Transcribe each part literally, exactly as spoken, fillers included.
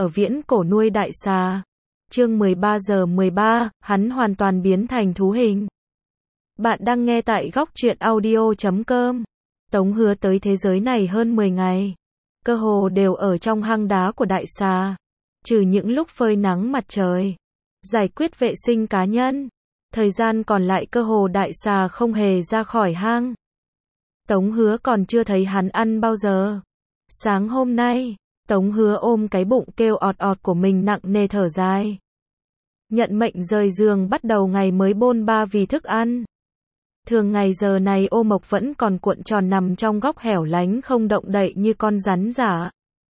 ở viễn cổ nuôi đại xà. Chương mười ba giờ mười ba, hắn hoàn toàn biến thành thú hình. Bạn đang nghe tại góc truyện audio chấm com. Tống Hứa tới thế giới này hơn mười ngày. Cơ hồ đều ở trong hang đá của đại xà. Trừ những lúc phơi nắng mặt trời. Giải quyết vệ sinh cá nhân. Thời gian còn lại cơ hồ đại xà không hề ra khỏi hang. Tống Hứa còn chưa thấy hắn ăn bao giờ. Sáng hôm nay, Tống Hứa ôm cái bụng kêu ọt ọt của mình nặng nề thở dài. Nhận mệnh rời giường bắt đầu ngày mới bôn ba vì thức ăn. Thường ngày giờ này Ô Mộc vẫn còn cuộn tròn nằm trong góc hẻo lánh không động đậy như con rắn giả.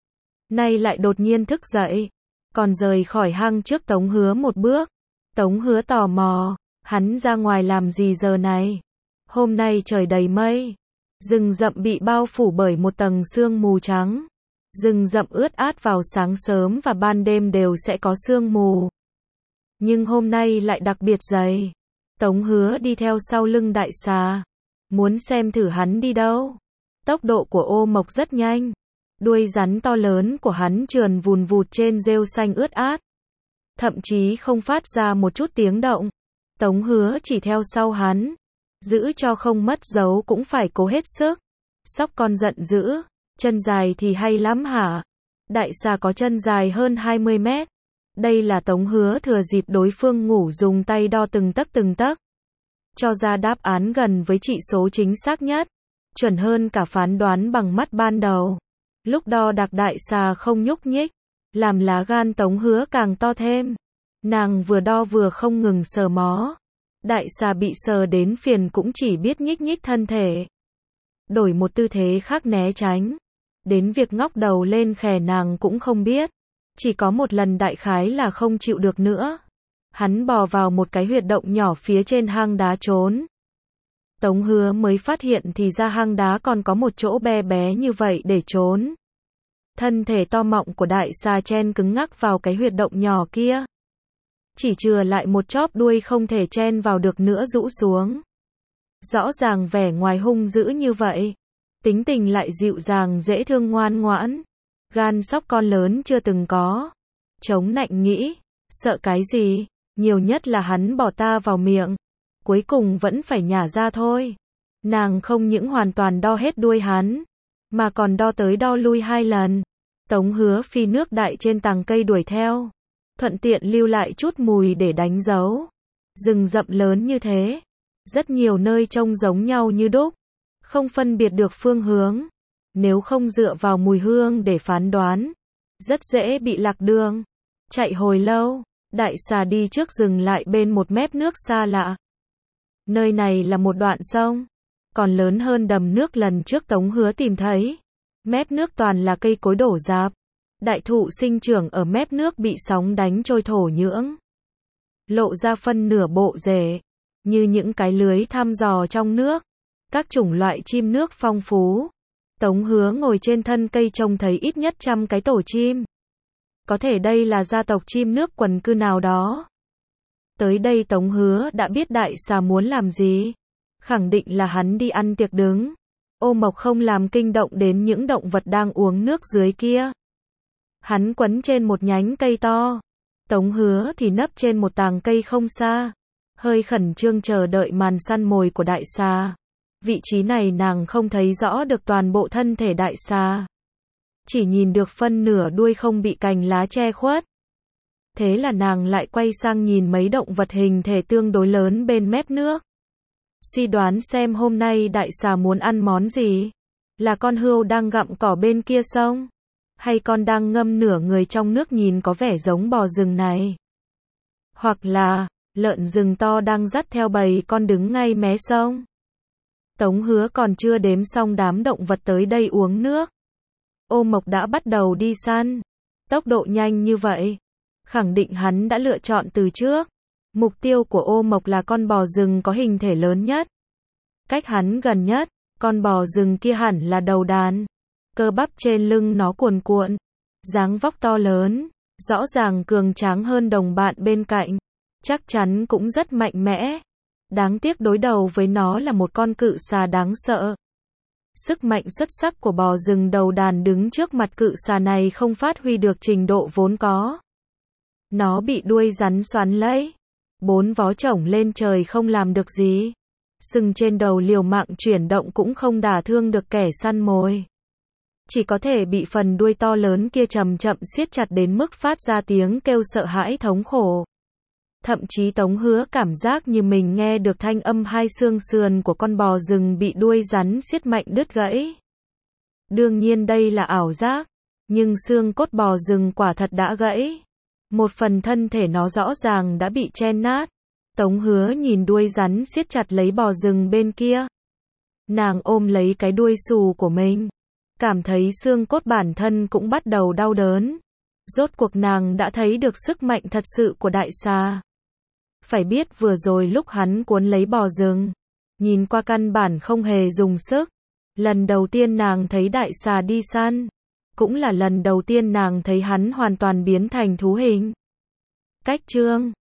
Nay lại đột nhiên thức dậy, còn rời khỏi hang trước Tống Hứa một bước. Tống Hứa tò mò, hắn ra ngoài làm gì giờ này? Hôm nay trời đầy mây, rừng rậm bị bao phủ bởi một tầng sương mù trắng. Rừng rậm ướt át vào sáng sớm và ban đêm đều sẽ có sương mù. Nhưng hôm nay lại đặc biệt dày. Tống Hứa đi theo sau lưng đại xà, muốn xem thử hắn đi đâu. Tốc độ của Ô Mộc rất nhanh. Đuôi rắn to lớn của hắn trườn vùn vụt trên rêu xanh ướt át. Thậm chí không phát ra một chút tiếng động. Tống Hứa chỉ theo sau hắn. Giữ cho không mất dấu cũng phải cố hết sức. Sóc con giận dữ. Chân dài thì hay lắm hả? Đại xà có chân dài hơn hai mươi mét. Đây là Tống Hứa thừa dịp đối phương ngủ dùng tay đo từng tấc từng tấc. Cho ra đáp án gần với chỉ số chính xác nhất. Chuẩn hơn cả phán đoán bằng mắt ban đầu. Lúc đo đạc đại xà không nhúc nhích. Làm lá gan Tống Hứa càng to thêm. Nàng vừa đo vừa không ngừng sờ mó. Đại xà bị sờ đến phiền cũng chỉ biết nhích nhích thân thể. Đổi một tư thế khác né tránh. Đến việc ngóc đầu lên khè nàng cũng không biết. Chỉ có một lần đại khái là không chịu được nữa. Hắn bò vào một cái huyệt động nhỏ phía trên hang đá trốn. Tống Hứa mới phát hiện thì ra hang đá còn có một chỗ bé bé như vậy để trốn. Thân thể to mọng của đại xà chen cứng ngắc vào cái huyệt động nhỏ kia. Chỉ chừa lại một chóp đuôi không thể chen vào được nữa rũ xuống. Rõ ràng vẻ ngoài hung dữ như vậy. Tính tình lại dịu dàng dễ thương ngoan ngoãn. Gan sóc con lớn chưa từng có. Chống nạnh nghĩ, sợ cái gì, nhiều nhất là hắn bỏ ta vào miệng. Cuối cùng vẫn phải nhả ra thôi. Nàng không những hoàn toàn đo hết đuôi hắn, mà còn đo tới đo lui hai lần. Tống Hứa phi nước đại trên tàng cây đuổi theo. Thuận tiện lưu lại chút mùi để đánh dấu. Rừng rậm lớn như thế. Rất nhiều nơi trông giống nhau như đúc. Không phân biệt được phương hướng. Nếu không dựa vào mùi hương để phán đoán, rất dễ bị lạc đường. Chạy hồi lâu, đại xà đi trước dừng lại bên một mép nước xa lạ. Nơi này là một đoạn sông, còn lớn hơn đầm nước lần trước Tống Hứa tìm thấy. Mép nước toàn là cây cối đổ rạp. Đại thụ sinh trưởng ở mép nước bị sóng đánh trôi thổ nhưỡng. Lộ ra phân nửa bộ rễ, như những cái lưới thăm dò trong nước. Các chủng loại chim nước phong phú. Tống Hứa ngồi trên thân cây trông thấy ít nhất trăm cái tổ chim. Có thể đây là gia tộc chim nước quần cư nào đó. Tới đây Tống Hứa đã biết đại xà muốn làm gì. Khẳng định là hắn đi ăn tiệc đứng. Ô Mộc không làm kinh động đến những động vật đang uống nước dưới kia. Hắn quấn trên một nhánh cây to. Tống Hứa thì nấp trên một tàng cây không xa. Hơi khẩn trương chờ đợi màn săn mồi của đại xà. Vị trí này nàng không thấy rõ được toàn bộ thân thể đại xà. Chỉ nhìn được phân nửa đuôi không bị cành lá che khuất. Thế là nàng lại quay sang nhìn mấy động vật hình thể tương đối lớn bên mép nước. Suy đoán xem hôm nay đại xà muốn ăn món gì. Là con hươu đang gặm cỏ bên kia sông. Hay con đang ngâm nửa người trong nước nhìn có vẻ giống bò rừng này. Hoặc là, lợn rừng to đang dắt theo bầy con đứng ngay mé sông. Tống Hứa còn chưa đếm xong đám động vật tới đây uống nước. Ô Mộc đã bắt đầu đi săn. Tốc độ nhanh như vậy. Khẳng định hắn đã lựa chọn từ trước. Mục tiêu của Ô Mộc là con bò rừng có hình thể lớn nhất. Cách hắn gần nhất, con bò rừng kia hẳn là đầu đàn. Cơ bắp trên lưng nó cuồn cuộn. Dáng vóc to lớn. Rõ ràng cường tráng hơn đồng bạn bên cạnh. Chắc chắn cũng rất mạnh mẽ. Đáng tiếc đối đầu với nó là một con cự xà đáng sợ. Sức mạnh xuất sắc của bò rừng đầu đàn đứng trước mặt cự xà này không phát huy được trình độ vốn có. Nó bị đuôi rắn xoắn lấy. Bốn vó chổng lên trời không làm được gì. Sừng trên đầu liều mạng chuyển động cũng không đả thương được kẻ săn mồi. Chỉ có thể bị phần đuôi to lớn kia chậm chậm siết chặt đến mức phát ra tiếng kêu sợ hãi thống khổ. Thậm chí Tống Hứa cảm giác như mình nghe được thanh âm hai xương sườn của con bò rừng bị đuôi rắn siết mạnh đứt gãy. Đương nhiên đây là ảo giác, nhưng xương cốt bò rừng quả thật đã gãy. Một phần thân thể nó rõ ràng đã bị chen nát. Tống Hứa nhìn đuôi rắn siết chặt lấy bò rừng bên kia. Nàng ôm lấy cái đuôi xù của mình, cảm thấy xương cốt bản thân cũng bắt đầu đau đớn. Rốt cuộc nàng đã thấy được sức mạnh thật sự của đại xà. Phải biết vừa rồi lúc hắn cuốn lấy bò rừng, nhìn qua căn bản không hề dùng sức. Lần đầu tiên nàng thấy đại xà đi săn, cũng là lần đầu tiên nàng thấy hắn hoàn toàn biến thành thú hình. Cách chương